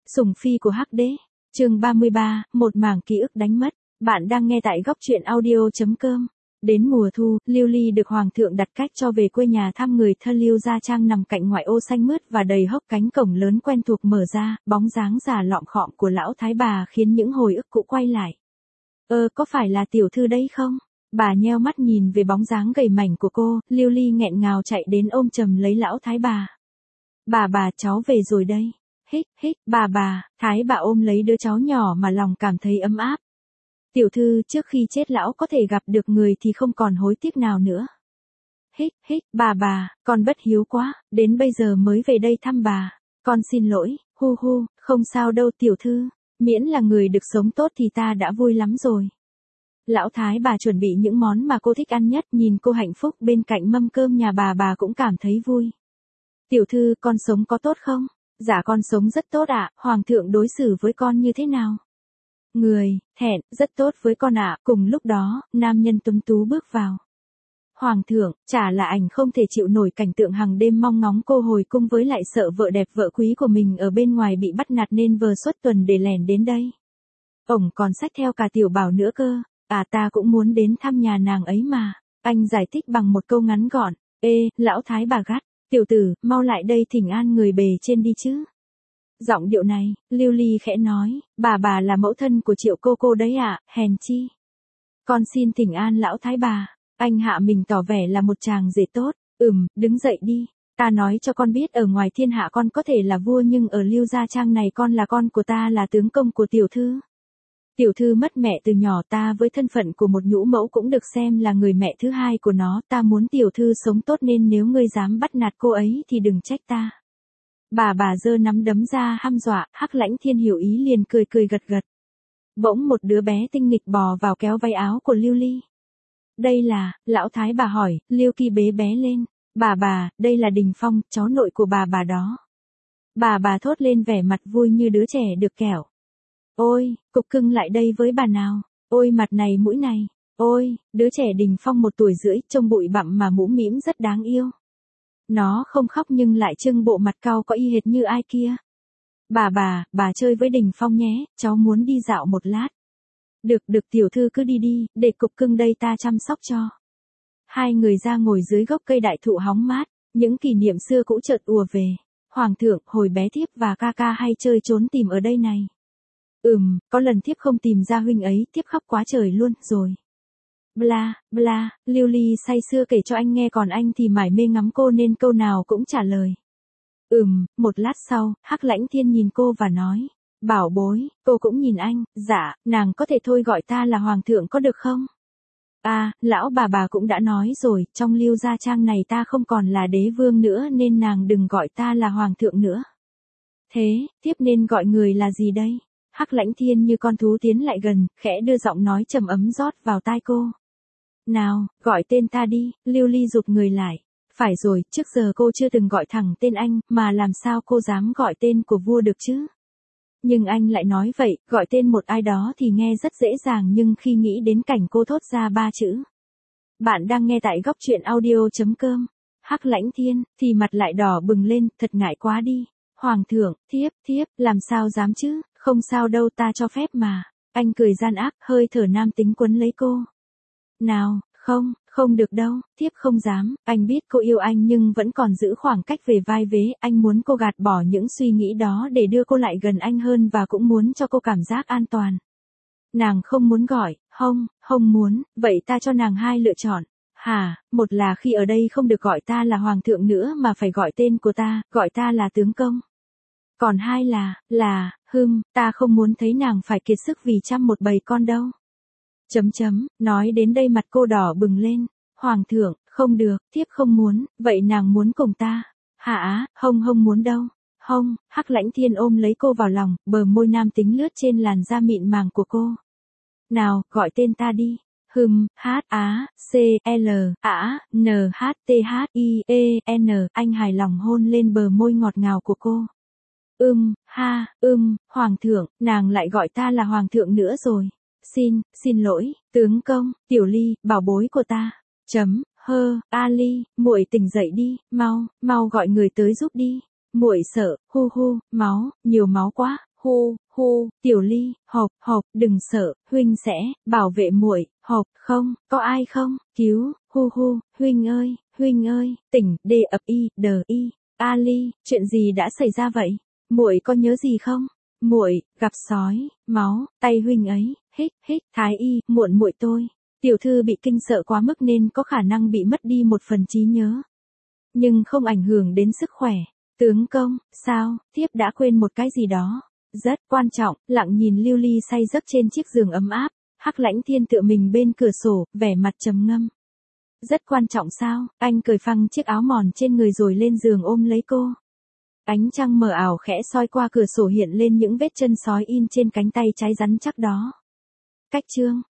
Sủng phi của Hắc Đế. Chương 33, một mảng ký ức đánh mất. Bạn đang nghe tại góc truyện audio.com. Đến mùa thu, Lưu Ly được hoàng thượng đặt cách cho về quê nhà thăm người thân. Lưu Gia Trang nằm cạnh ngoại ô xanh mướt và đầy hốc, cánh cổng lớn quen thuộc mở ra, bóng dáng già lọm khọm của lão thái bà khiến những hồi ức cũ quay lại. Có phải là tiểu thư đấy không? Bà nheo mắt nhìn về bóng dáng gầy mảnh của cô, Lưu Ly nghẹn ngào chạy đến ôm chầm lấy lão thái bà. Bà cháu về rồi đây. Hích, bà, thái bà ôm lấy đứa cháu nhỏ mà lòng cảm thấy ấm áp. Tiểu thư, trước khi chết lão có thể gặp được người thì không còn hối tiếc nào nữa. Hích, bà, con bất hiếu quá, đến bây giờ mới về đây thăm bà. Con xin lỗi, hu, không sao đâu tiểu thư, miễn là người được sống tốt thì ta đã vui lắm rồi. Lão thái bà chuẩn bị những món mà cô thích ăn nhất, nhìn cô hạnh phúc bên cạnh mâm cơm nhà bà cũng cảm thấy vui. Tiểu thư, con sống có tốt không? Dạ con sống rất tốt ạ, hoàng thượng đối xử với con như thế nào? Người, thẹn, rất tốt với con ạ. Cùng lúc đó, nam nhân tuấn tú bước vào. Hoàng thượng, chả là ảnh không thể chịu nổi cảnh tượng hàng đêm mong ngóng cô hồi cung với lại sợ vợ đẹp vợ quý của mình ở bên ngoài bị bắt nạt nên vừa suốt tuần để lẻn đến đây. Ổng còn xách theo cả tiểu bảo nữa cơ, ta cũng muốn đến thăm nhà nàng ấy mà. Anh giải thích bằng một câu ngắn gọn, lão thái bà gắt, tiểu tử, mau lại đây thỉnh an người bề trên đi chứ. Giọng điệu này, Lưu Ly khẽ nói, bà là mẫu thân của Triệu cô đấy ạ, hèn chi. Con xin thỉnh an lão thái bà. Anh hạ mình tỏ vẻ là một chàng rể tốt, đứng dậy đi. Ta nói cho con biết ở ngoài thiên hạ con có thể là vua nhưng ở Lưu Gia Trang này con là con của ta, là tướng công của tiểu thư. Tiểu thư mất mẹ từ nhỏ, ta với thân phận của một nhũ mẫu cũng được xem là người mẹ thứ hai của nó, ta muốn tiểu thư sống tốt nên nếu ngươi dám bắt nạt cô ấy thì đừng trách ta. Bà giơ nắm đấm ra hăm dọa, Hắc Lãnh Thiên hiểu ý liền cười gật. Bỗng một đứa bé tinh nghịch bò vào kéo váy áo của Lưu Ly. Đây là, lão thái bà hỏi, Lưu Kỳ bế bé lên. Bà, đây là Đình Phong, cháu nội của bà đó. Bà thốt lên vẻ mặt vui như đứa trẻ được kẹo. Ôi, cục cưng lại đây với bà nào. Ôi mặt này mũi này. Ôi, đứa trẻ Đình Phong 1 tuổi rưỡi, trông bụi bặm mà mũm mĩm rất đáng yêu. Nó không khóc nhưng lại trưng bộ mặt cau có y hệt như ai kia. Bà chơi với Đình Phong nhé, cháu muốn đi dạo một lát. Được tiểu thư cứ đi, để cục cưng đây ta chăm sóc cho. Hai người ra ngồi dưới gốc cây đại thụ hóng mát, những kỷ niệm xưa cũ chợt ùa về. Hoàng thượng, hồi bé thiếp và ca hay chơi trốn tìm ở đây này. Có lần thiếp không tìm ra huynh ấy, thiếp khóc quá trời luôn rồi. Bla, Lưu Ly say sưa kể cho anh nghe còn anh thì mải mê ngắm cô nên câu nào cũng trả lời. Một lát sau, Hắc Lãnh Thiên nhìn cô và nói, bảo bối, cô cũng nhìn anh, dạ, nàng có thể thôi gọi ta là hoàng thượng có được không? Lão bà cũng đã nói rồi, trong Lưu Gia Trang này ta không còn là đế vương nữa nên nàng đừng gọi ta là hoàng thượng nữa. Thế, tiếp nên gọi người là gì đây? Hắc Lãnh Thiên như con thú tiến lại gần, khẽ đưa giọng nói trầm ấm rót vào tai cô. Nào, gọi tên ta đi. Lưu Ly rụt người lại. Phải rồi, trước giờ cô chưa từng gọi thẳng tên anh, mà làm sao cô dám gọi tên của vua được chứ? Nhưng anh lại nói vậy, gọi tên một ai đó thì nghe rất dễ dàng nhưng khi nghĩ đến cảnh cô thốt ra 3 chữ. Bạn đang nghe tại góc truyện audio.com. Hắc Lãnh Thiên, thì mặt lại đỏ bừng lên, thật ngại quá đi. Hoàng thượng, thiếp, làm sao dám chứ, không sao đâu ta cho phép mà. Anh cười gian ác, hơi thở nam tính quấn lấy cô. Nào, không được đâu, thiếp không dám, anh biết cô yêu anh nhưng vẫn còn giữ khoảng cách về vai vế, anh muốn cô gạt bỏ những suy nghĩ đó để đưa cô lại gần anh hơn và cũng muốn cho cô cảm giác an toàn. Nàng không muốn gọi, không muốn, vậy ta cho nàng 2 lựa chọn. Một là khi ở đây không được gọi ta là hoàng thượng nữa mà phải gọi tên của ta, gọi ta là tướng công. Còn 2 là, ta không muốn thấy nàng phải kiệt sức vì chăm một bầy con đâu. Nói đến đây mặt cô đỏ bừng lên. Hoàng thượng, không được, thiếp không muốn, vậy nàng muốn cùng ta? Không muốn đâu. Hắc Lãnh Thiên ôm lấy cô vào lòng, bờ môi nam tính lướt trên làn da mịn màng của cô. Nào, gọi tên ta đi. H-A-C-L-A-N-H-T-H-I-E-N, anh hài lòng hôn lên bờ môi ngọt ngào của cô. Hoàng thượng, nàng lại gọi ta là hoàng thượng nữa rồi. Xin lỗi, tướng công, Tiểu Ly, bảo bối của ta. Ali, muội tỉnh dậy đi, mau gọi người tới giúp đi. Muội sợ, máu, nhiều máu quá. Hu, Tiểu Ly, hộp, đừng sợ, huynh sẽ bảo vệ muội, hộp, không, có ai không, cứu, hu, huynh ơi, tỉnh, đờ y, A Ly, chuyện gì đã xảy ra vậy? Muội có nhớ gì không? Muội gặp sói, máu, tay huynh ấy, hích, thái y, muội tôi. Tiểu thư bị kinh sợ quá mức nên có khả năng bị mất đi một phần trí nhớ. Nhưng không ảnh hưởng đến sức khỏe. Tướng công, sao, thiếp đã quên một cái gì đó. Rất quan trọng, lặng nhìn Lưu Ly say giấc trên chiếc giường ấm áp. Hắc Lãnh Thiên tựa mình bên cửa sổ, vẻ mặt trầm ngâm. Rất quan trọng sao, anh cởi phăng chiếc áo mòn trên người rồi lên giường ôm lấy cô. Ánh trăng mờ ảo khẽ soi qua cửa sổ hiện lên những vết chân sói in trên cánh tay trái rắn chắc đó. Cách chương